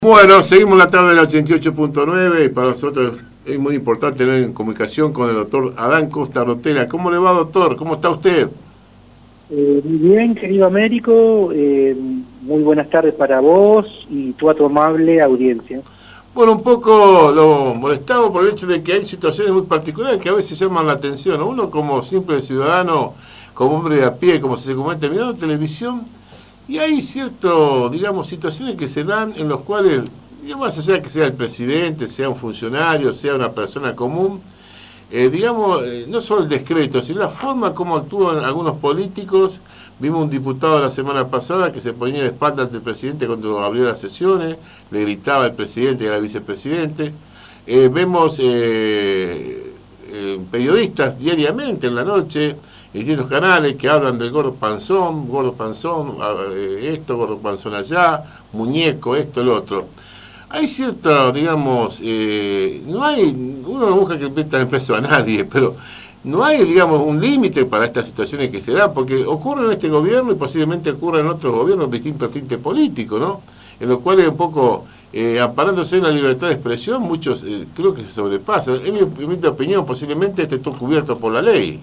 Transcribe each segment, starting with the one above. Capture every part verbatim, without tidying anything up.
Bueno, seguimos la tarde de la ochenta y ocho punto nueve y para nosotros es muy importante tener en comunicación con el doctor Adán Costa Rotela. ¿Cómo le va, doctor? ¿Cómo está usted? Eh, muy bien, querido Américo, eh, muy buenas tardes para vos y tu amable audiencia. Bueno, un poco lo molestamos por el hecho de que hay situaciones muy particulares que a veces llaman la atención. Uno como simple ciudadano, como hombre de a pie, como se comenta, mirando televisión, y hay cierto, digamos, situaciones que se dan en los cuales, digamos, más allá de que sea el presidente, sea un funcionario, sea una persona común, eh, digamos, eh, no solo el descreto, sino la forma como actúan algunos políticos. Vimos un diputado la semana pasada que se ponía de espalda ante el presidente cuando abrió las sesiones, le gritaba al presidente y al vicepresidente. Eh, vemos eh, eh, periodistas diariamente en la noche, en distintos canales que hablan del gordo panzón, gordo panzón, eh, esto, gordo panzón allá, muñeco, esto, el otro. Hay cierta, digamos, eh, no hay, uno no busca que metan en preso a nadie, pero no hay, digamos, un límite para estas situaciones que se dan, porque ocurre en este gobierno y posiblemente ocurre en otros gobiernos de distintos tintes políticos, ¿no? En los cuales un poco, eh, amparándose en la libertad de expresión, muchos eh, creo que se sobrepasan. En mi, en mi opinión, posiblemente este está cubierto por la ley.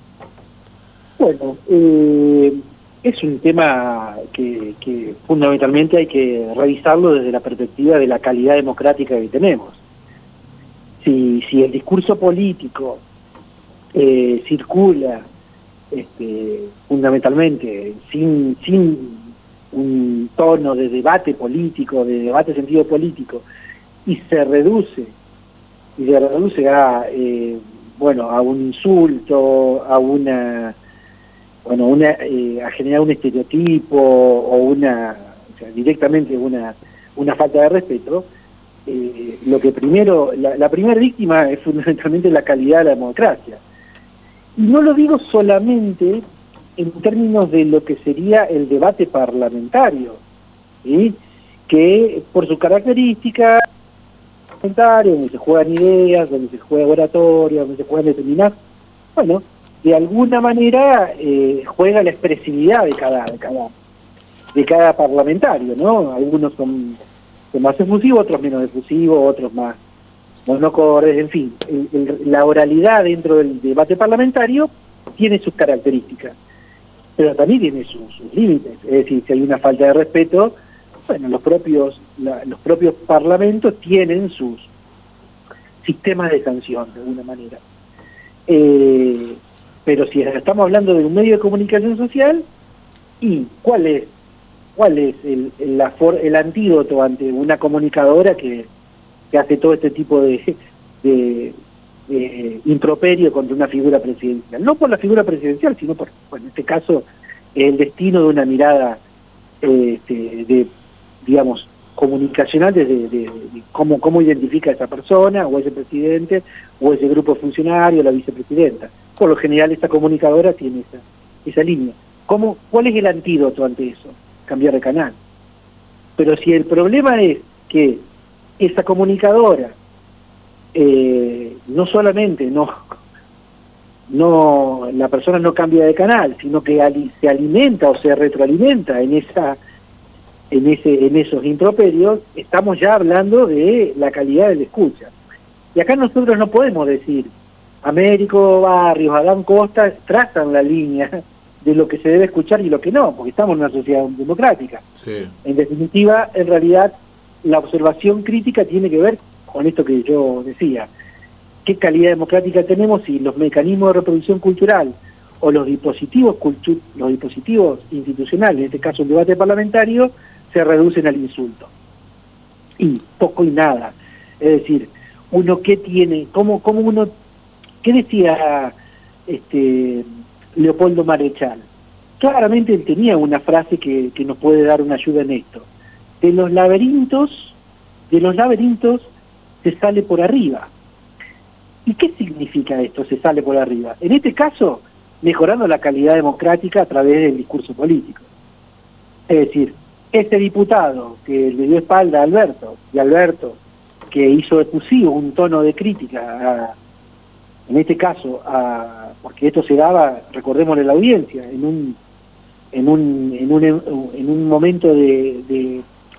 Bueno, eh, es un tema que, que fundamentalmente hay que revisarlo desde la perspectiva de la calidad democrática que tenemos. Si, si el discurso político eh, circula este, fundamentalmente sin, sin un tono de debate político, de debate de sentido político, y se reduce, y se reduce a, eh, bueno, a un insulto, a una... bueno, una, eh, a generar un estereotipo o una, o sea, directamente una, una falta de respeto, eh, lo que primero, la, la primera víctima es fundamentalmente la calidad de la democracia. Y no lo digo solamente en términos de lo que sería el debate parlamentario, ¿sí? Que por su característica parlamentaria, donde se juegan ideas, donde se juega oratoria, donde se juegan determinadas, bueno, de alguna manera eh, juega la expresividad de cada, de cada de cada parlamentario, ¿no? Algunos son, son más efusivos, otros menos efusivos, otros más monocordes, en fin. El, el, la oralidad dentro del debate parlamentario tiene sus características, pero también tiene sus, sus límites. Es decir, si hay una falta de respeto, bueno, los propios, la, los propios parlamentos tienen sus sistemas de sanción, de alguna manera. Eh, Pero si estamos hablando de un medio de comunicación social, ¿y cuál es cuál es el, el, la for, el antídoto ante una comunicadora que, que hace todo este tipo de, de, de improperio contra una figura presidencial? No por la figura presidencial, sino por, bueno, en este caso, el destino de una mirada eh, este, de, digamos, comunicacional desde de, de, de cómo, cómo identifica a esa persona, o ese presidente, o ese grupo funcionario, la vicepresidenta. Por lo general esta comunicadora tiene esa, esa línea. ¿Cómo, ¿Cuál es el antídoto ante eso? Cambiar de canal. Pero si el problema es que esa comunicadora eh, no solamente no, no la persona no cambia de canal, sino que ali, se alimenta o se retroalimenta en esa en ese en esos improperios, estamos ya hablando de la calidad de la escucha. Y acá nosotros no podemos decir Américo Barrios, Adán Costa trazan la línea de lo que se debe escuchar y lo que no, porque estamos en una sociedad democrática. Sí. En definitiva, en realidad, la observación crítica tiene que ver con esto que yo decía. ¿Qué calidad democrática tenemos si los mecanismos de reproducción cultural o los dispositivos, cultu los dispositivos institucionales, en este caso el debate parlamentario, se reducen al insulto? Y poco y nada. Es decir, uno qué tiene, cómo, cómo uno... ¿Qué decía este, Leopoldo Marechal? Claramente él tenía una frase que, que nos puede dar una ayuda en esto. De los laberintos, de los laberintos se sale por arriba. ¿Y qué significa esto, se sale por arriba? En este caso, mejorando la calidad democrática a través del discurso político. Es decir, este diputado que le dio espalda a Alberto, y Alberto que hizo efusivo un tono de crítica a en este caso, a, porque esto se daba, recordémosle la audiencia, en un en un en un, en un momento de, de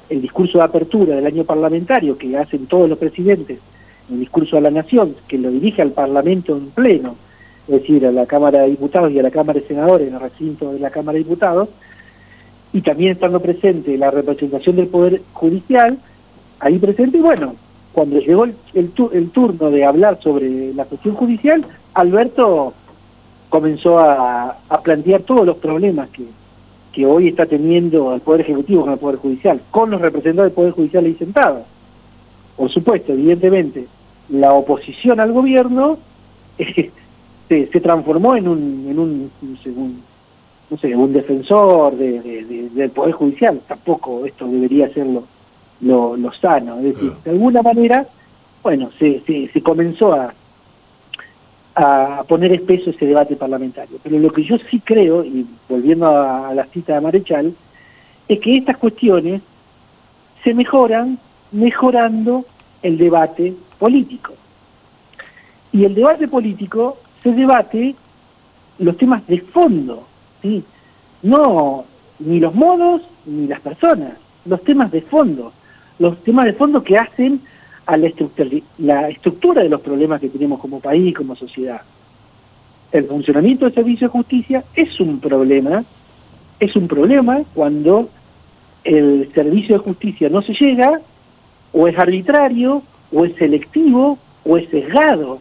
el discurso de apertura del año parlamentario que hacen todos los presidentes, el discurso a la nación, que lo dirige al Parlamento en pleno, es decir, a la Cámara de Diputados y a la Cámara de Senadores, en el recinto de la Cámara de Diputados, y también estando presente la representación del Poder Judicial, ahí presente, y bueno, cuando llegó el, el, el turno de hablar sobre la cuestión judicial, Alberto comenzó a, a plantear todos los problemas que, que hoy está teniendo el Poder Ejecutivo con el Poder Judicial, con los representantes del Poder Judicial ahí sentados. Por supuesto, evidentemente, la oposición al gobierno eh, se, se transformó en un, en un, un, no sé, un defensor de, de, de, del Poder Judicial. Tampoco esto debería ser lo, lo, lo sano. Es decir, de alguna manera, bueno, se, se, se comenzó a, a poner espeso ese debate parlamentario. Pero lo que yo sí creo, y volviendo a, a la cita de Marechal, es que estas cuestiones se mejoran mejorando el debate político. Y el debate político se debate los temas de fondo, ¿sí? No ni los modos ni las personas, los temas de fondo, los temas de fondo que hacen a la estructura, la estructura de los problemas que tenemos como país, como sociedad. El funcionamiento del servicio de justicia es un problema, es un problema cuando el servicio de justicia no se llega, o es arbitrario, o es selectivo, o es sesgado.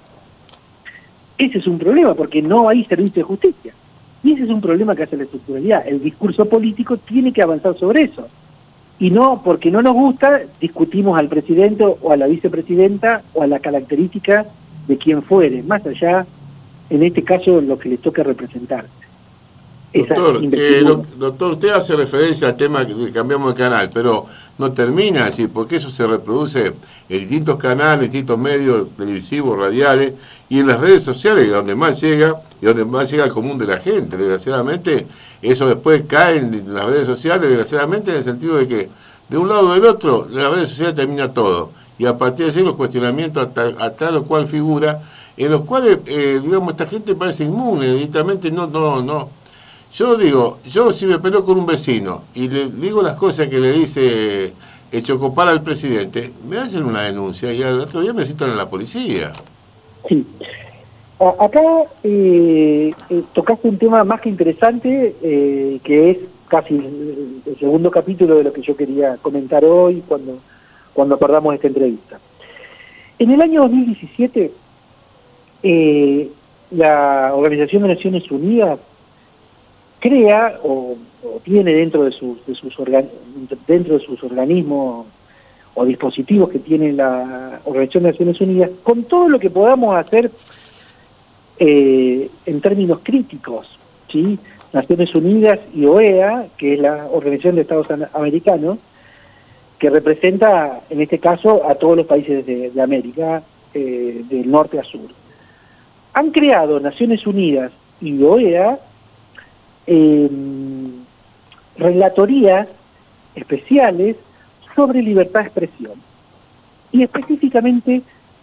Ese es un problema, porque no hay servicio de justicia. Y ese es un problema que hace la estructuralidad. El discurso político tiene que avanzar sobre eso. Y no, porque no nos gusta, discutimos al presidente o a la vicepresidenta o a la característica de quien fuere, más allá, en este caso, lo que le toca representar. Doctor, eh, doctor, usted hace referencia al tema que cambiamos de canal, pero no termina así, porque eso se reproduce en distintos canales, en distintos medios televisivos, radiales, y en las redes sociales, donde más llega, y donde más llega al común de la gente. Desgraciadamente, eso después cae en las redes sociales, desgraciadamente, en el sentido de que, de un lado o del otro, en las redes sociales termina todo, y a partir de allí los cuestionamientos hasta, hasta lo cual figura, en los cuales, eh, digamos, esta gente parece inmune, directamente no, no, no. Yo digo, yo si me peleo con un vecino y le digo las cosas que le dice el Chocopar al presidente, me hacen una denuncia y al otro día me citan a la policía. Sí. Acá eh, eh, tocaste un tema más que interesante, eh, que es casi el, el segundo capítulo de lo que yo quería comentar hoy cuando, cuando acordamos esta entrevista. En el año dos mil diecisiete, eh, la Organización de Naciones Unidas crea o, o tiene dentro de sus, de sus organ, dentro de sus organismos o dispositivos que tiene la Organización de Naciones Unidas, con todo lo que podamos hacer eh, en términos críticos, ¿sí? Naciones Unidas y O E A, que es la Organización de Estados Americanos, que representa en este caso a todos los países de, de América, eh, del norte a sur. Han creado Naciones Unidas y O E A Eh, relatorías especiales sobre libertad de expresión, y específicamente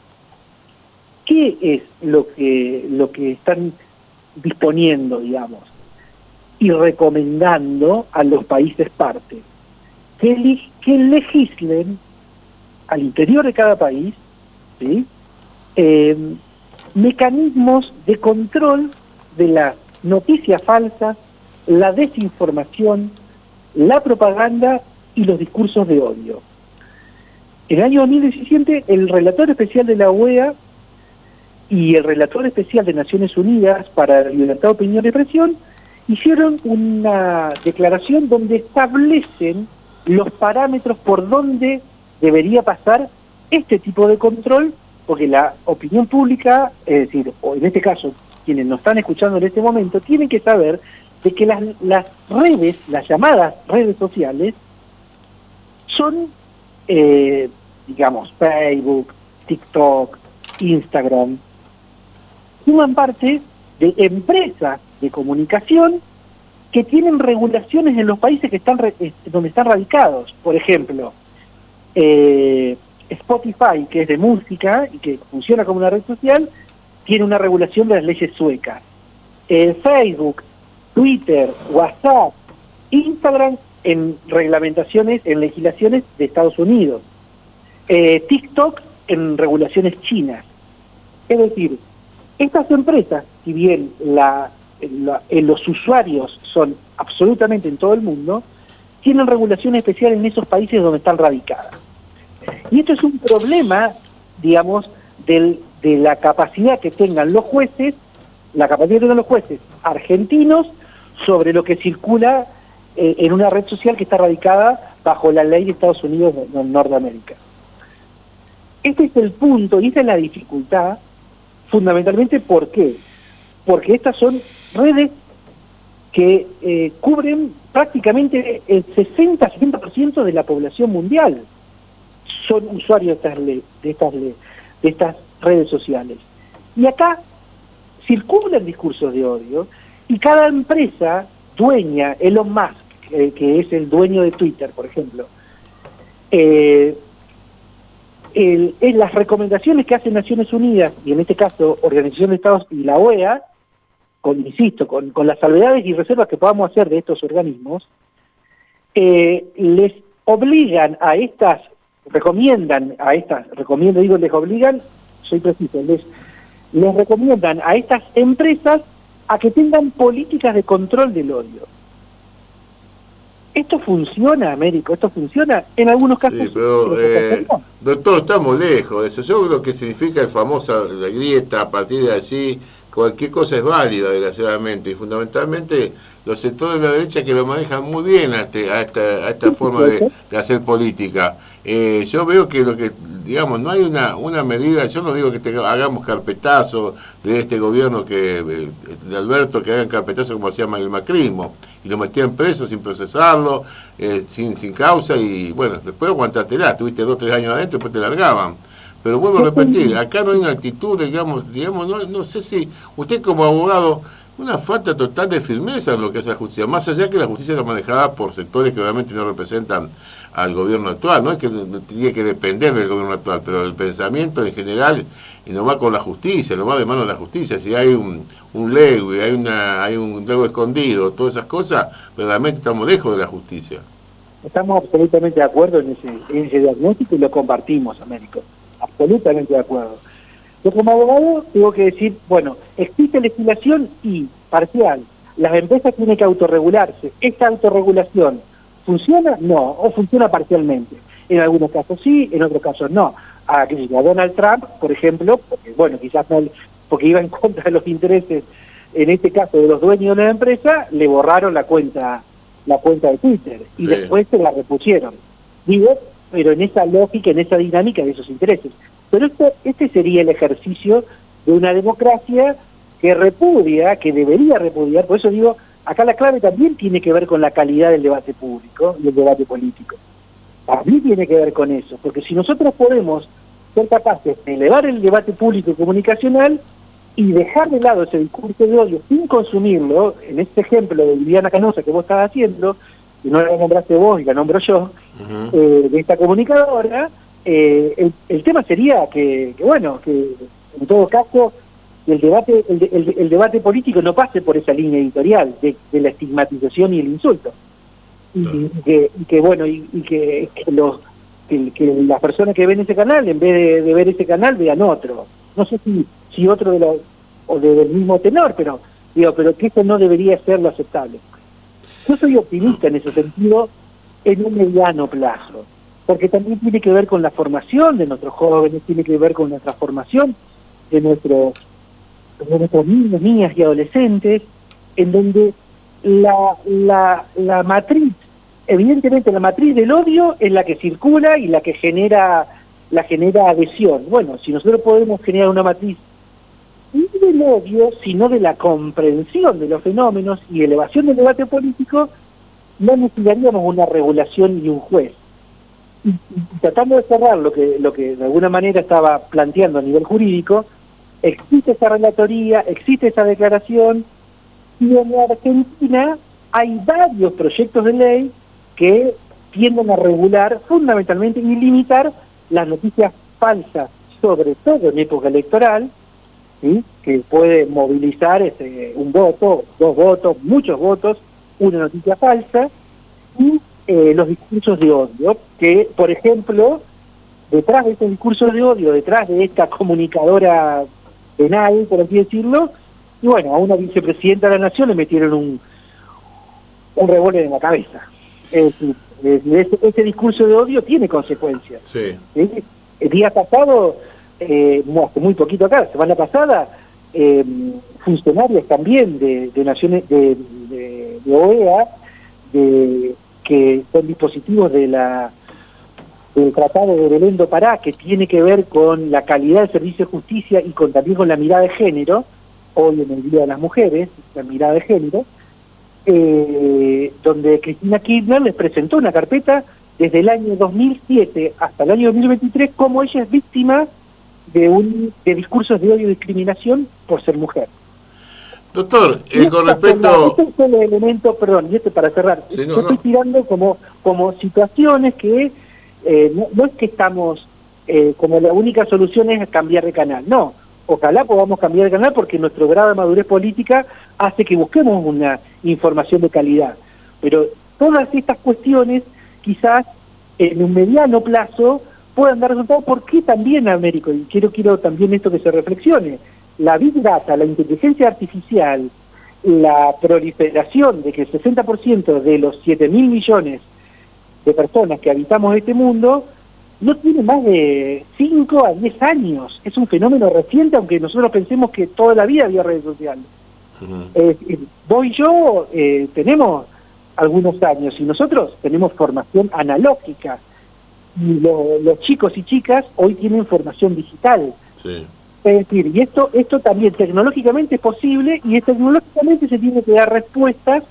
qué es lo que lo que están disponiendo, digamos, y recomendando a los países parte que, que legislen al interior de cada país, ¿sí? eh, mecanismos de control de las noticias falsas, la desinformación, la propaganda y los discursos de odio. En el año dos mil diecisiete, el relator especial de la O E A y el relator especial de Naciones Unidas para la Libertad de Opinión y Expresión hicieron una declaración donde establecen los parámetros por donde debería pasar este tipo de control, porque la opinión pública, es decir, o en este caso, quienes nos están escuchando en este momento, tienen que saber de que las, las redes, las llamadas redes sociales, son, eh, digamos, Facebook, TikTok, Instagram, forman parte de empresas de comunicación que tienen regulaciones en los países que están donde están radicados. Por ejemplo, eh, Spotify, que es de música y que funciona como una red social, tiene una regulación de las leyes suecas. Eh, Facebook, Twitter, WhatsApp, Instagram en reglamentaciones, en legislaciones de Estados Unidos. Eh, TikTok en regulaciones chinas. Es decir, estas empresas, si bien la, la, los usuarios son absolutamente en todo el mundo, tienen regulación especial en esos países donde están radicadas. Y esto es un problema, digamos, del, de la capacidad que tengan los jueces, la capacidad que tengan los jueces argentinos sobre lo que circula eh, en una red social que está radicada bajo la ley de Estados Unidos de, de Norteamérica. Este es el punto y esta es la dificultad, fundamentalmente, ¿por qué? Porque estas son redes que eh, cubren prácticamente el sesenta a setenta por ciento de la población mundial. Son usuarios de estas, le de, estas le de estas redes sociales. Y acá circulan discursos de odio y cada empresa dueña, Elon Musk, eh, que es el dueño de Twitter, por ejemplo, eh, el, en las recomendaciones que hace Naciones Unidas, y en este caso Organización de Estados y la O E A, con, insisto, con, con las salvedades y reservas que podamos hacer de estos organismos, eh, les obligan a estas, recomiendan a estas, recomiendo, digo, les obligan, soy preciso, les, les recomiendan a estas empresas a que tengan políticas de control del odio. ¿Esto funciona, Américo? ¿Esto funciona? En algunos casos... Sí, pero, eh, doctor, estamos lejos de eso. Yo creo que significa el famosa la grieta, a partir de allí, cualquier cosa es válida, desgraciadamente, y fundamentalmente los sectores de la derecha que lo manejan muy bien a, este, a esta, a esta forma de, de hacer política. Eh, yo veo que lo que, digamos, no hay una, una medida, yo no digo que te, hagamos carpetazo de este gobierno que eh, de Alberto, que hagan carpetazo como hacía el macrismo, y lo metían preso sin procesarlo, eh, sin, sin causa, y bueno, después aguantátela, tuviste dos, tres años adentro, después te largaban. Pero vuelvo a repetir, acá no hay una actitud, digamos, digamos no, no sé si usted como abogado, una falta total de firmeza en lo que es la justicia, más allá que la justicia está manejada por sectores que obviamente no representan al gobierno actual, no es que no tiene que depender del gobierno actual, pero el pensamiento en general, y no va con la justicia, no va de mano de la justicia, si hay un, un lego y hay, una, hay un lego escondido, todas esas cosas, verdaderamente estamos lejos de la justicia. Estamos absolutamente de acuerdo en ese, en ese diagnóstico y lo compartimos, Américo. Absolutamente de acuerdo. Yo como abogado tengo que decir, bueno, existe legislación y parcial. Las empresas tienen que autorregularse. ¿Esta autorregulación funciona? No, o funciona parcialmente. En algunos casos sí, en otros casos no. A, a Donald Trump, por ejemplo, porque bueno, quizás no, porque iba en contra de los intereses, en este caso de los dueños de la empresa, le borraron la cuenta, la cuenta de Twitter y sí. Después se la repusieron. Digo, pero en esa lógica, en esa dinámica de esos intereses. Pero esto, este sería el ejercicio de una democracia que repudia, que debería repudiar, por eso digo, acá la clave también tiene que ver con la calidad del debate público y el debate político. También tiene que ver con eso, porque si nosotros podemos ser capaces de elevar el debate público y comunicacional y dejar de lado ese discurso de odio sin consumirlo, en este ejemplo de Viviana Canosa que vos estás haciendo, y no la nombraste vos y la nombro yo, uh-huh. eh, de esta comunicadora, eh, el, el tema sería que, que, bueno, que en todo caso el debate el, el, el debate político no pase por esa línea editorial de, de la estigmatización y el insulto. Y, uh-huh. y, que, y que, bueno, y, y que, que, los, que, que las personas que ven ese canal, en vez de, de ver ese canal, vean otro. No sé si, si otro de los, o de, del mismo tenor, pero digo, pero que eso no debería ser lo aceptable. Yo soy optimista en ese sentido en un mediano plazo, porque también tiene que ver con la formación de nuestros jóvenes, tiene que ver con la transformación de nuestros, de nuestros niños, niñas y adolescentes, en donde la, la, la matriz, evidentemente la matriz del odio es la que circula y la que genera, la genera adhesión. Bueno, si nosotros podemos generar una matriz no del odio, sino de la comprensión de los fenómenos y elevación del debate político, no necesitaríamos una regulación y un juez. Y, y tratando de cerrar lo que, lo que de alguna manera estaba planteando a nivel jurídico, existe esa relatoría, existe esa declaración, y en la Argentina hay varios proyectos de ley que tienden a regular fundamentalmente y limitar las noticias falsas, sobre todo en época electoral, ¿sí? Que puede movilizar ese, un voto, dos votos, muchos votos, una noticia falsa, y eh, los discursos de odio, que, por ejemplo, detrás de estos discursos de odio, detrás de esta comunicadora penal, por así decirlo, y bueno, a una vicepresidenta de la Nación le metieron un, un revólver en la cabeza. Es decir, ese, ese discurso de odio tiene consecuencias. Sí. ¿Sí? El día pasado, eh, hace muy poquito acá, la semana pasada, eh, funcionarios también de, de naciones de, de, de O E A, de, que son dispositivos de la del Tratado de Belén do Pará, que tiene que ver con la calidad del servicio de justicia y con, también con la mirada de género, hoy en el Día de las Mujeres, la mirada de género, eh, donde Cristina Kirchner les presentó una carpeta desde el año dos mil siete hasta el año dos mil veintitrés, como ella es víctima de un de discursos de odio y discriminación por ser mujer. Doctor, eh, con respecto... Este es el elemento, perdón, y este para cerrar, sí, no, yo estoy no. tirando como, como situaciones que eh, no, no es que estamos, eh, como la única solución es cambiar de canal, no, ojalá podamos cambiar de canal porque nuestro grado de madurez política hace que busquemos una información de calidad, pero todas estas cuestiones quizás en un mediano plazo puedan dar resultados, porque también, Américo, y quiero, quiero también esto que se reflexione, la Big Data, la inteligencia artificial, la proliferación de que el sesenta por ciento de los siete mil millones de personas que habitamos este mundo no tiene más de cinco a diez años. Es un fenómeno reciente, aunque nosotros pensemos que toda la vida había redes sociales. Uh-huh. eh, vos y yo eh, tenemos algunos años y nosotros tenemos formación analógica. Y lo, los chicos y chicas hoy tienen formación digital. Sí. Es decir, y esto esto también tecnológicamente es posible, y tecnológicamente se tiene que dar respuestas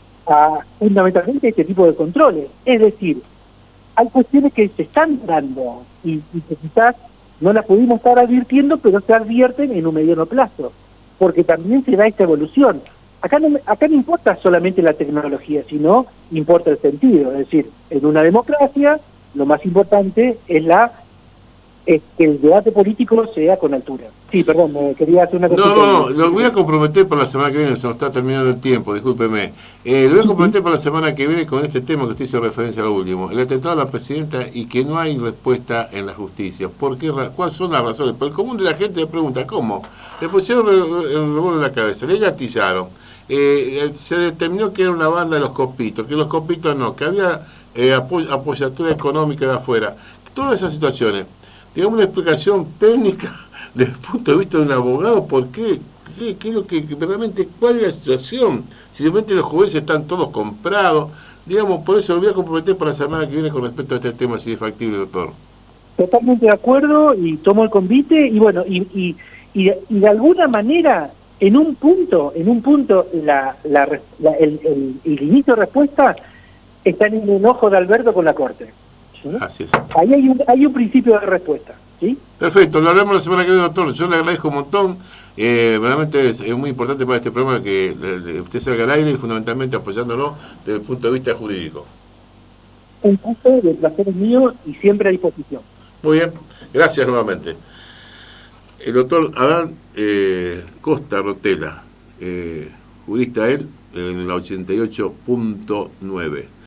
a fundamentalmente este tipo de controles. Es decir, hay cuestiones que se están dando y, y que quizás no las pudimos estar advirtiendo, pero se advierten en un mediano plazo, porque también se da esta evolución. Acá no, acá no importa solamente la tecnología, sino importa el sentido. Es decir, en una democracia lo más importante es la es que el debate político sea con altura. Sí, perdón, me quería hacer una cosa. No, no, no, lo voy a comprometer para la semana que viene, se nos está terminando el tiempo, discúlpeme. Eh, lo voy a comprometer para la semana que viene con este tema que usted hizo referencia al último, el atentado a la presidenta y que no hay respuesta en la justicia. ¿Por qué? ¿Cuáles son las razones? Por el común de la gente le pregunta, ¿cómo? Le pusieron el revólver en la cabeza, le gatillaron, eh, se determinó que era una banda de los copitos, que los copitos no, que había eh, apoy apoyatura económica de afuera. Todas esas situaciones. Digamos una explicación técnica desde el punto de vista de un abogado, ¿por qué? ¿Qué, qué es lo que realmente, cuál es la situación? Si realmente los jueces están todos comprados, digamos, por eso lo voy a comprometer para la semana que viene con respecto a este tema, si es factible, doctor. Totalmente de acuerdo, y tomo el convite, y bueno, y, y, y, de, y de alguna manera, en un punto, en un punto, la, la, la el, el, el inicio de respuesta está en el enojo de Alberto con la Corte. ¿Sí? Así es. Ahí hay un, hay un principio de respuesta, ¿sí? Perfecto, lo hablamos la semana que viene, doctor. Yo le agradezco un montón. Eh, realmente es, es muy importante para este programa que le, le, usted salga al aire y fundamentalmente apoyándolo desde el punto de vista jurídico. Un gusto, el placer es mío y siempre a disposición. Muy bien, gracias nuevamente. El doctor Adán eh, Costa Rotela, eh, jurista él, en la ochenta y ocho punto nueve.